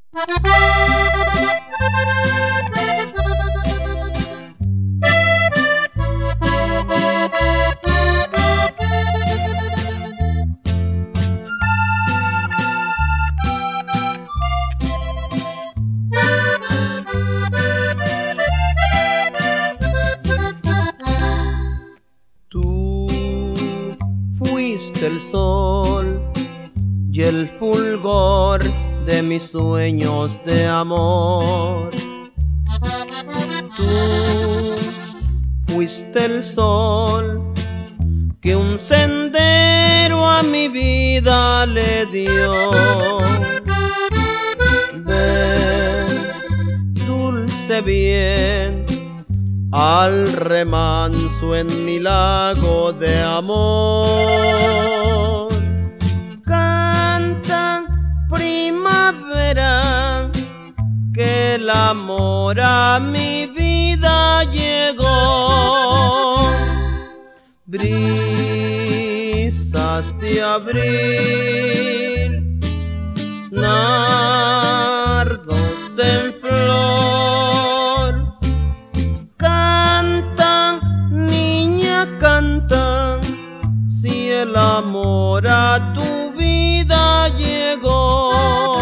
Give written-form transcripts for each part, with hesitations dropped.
Tú fuiste el sol y el fulgor de mis sueños de amor. Tú fuiste el sol que un sendero a mi vida le dio. Ven, dulce bien, al remanso en mi lago de amor. Canta primavera, que el amor a mi vida llegó. Brisas de abril, nardos en flor, cantan, niña, cantan, si el amor a tu vida llegó.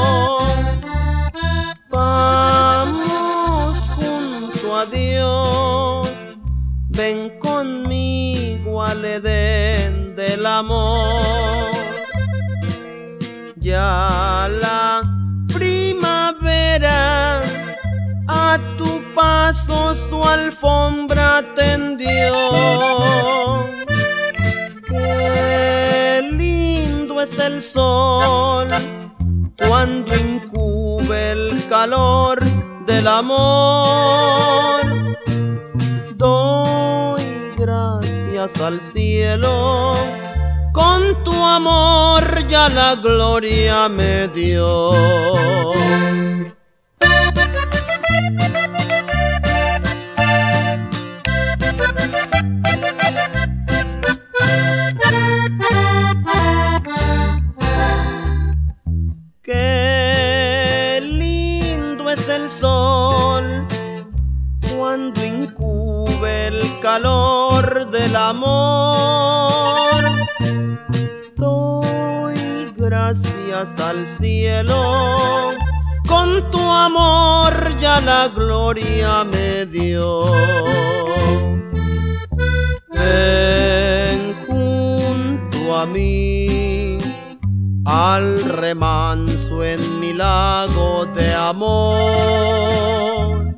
Vamos junto a Dios, ven conmigo al Edén del amor. Ya la primavera a tu paso su alfombra tendió. Qué lindo es el sol cuando incube el calor del amor. Doy gracias al cielo, con tu amor ya la gloria me dio. Qué lindo es el sol cuando incube el calor del amor. Doy gracias al cielo, con tu amor ya la gloria me dio. Ven junto a mí al remanso en mi lago de amor.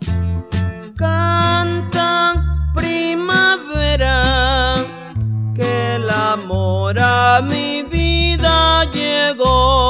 Canta primavera, que el amor a mi vida llegó.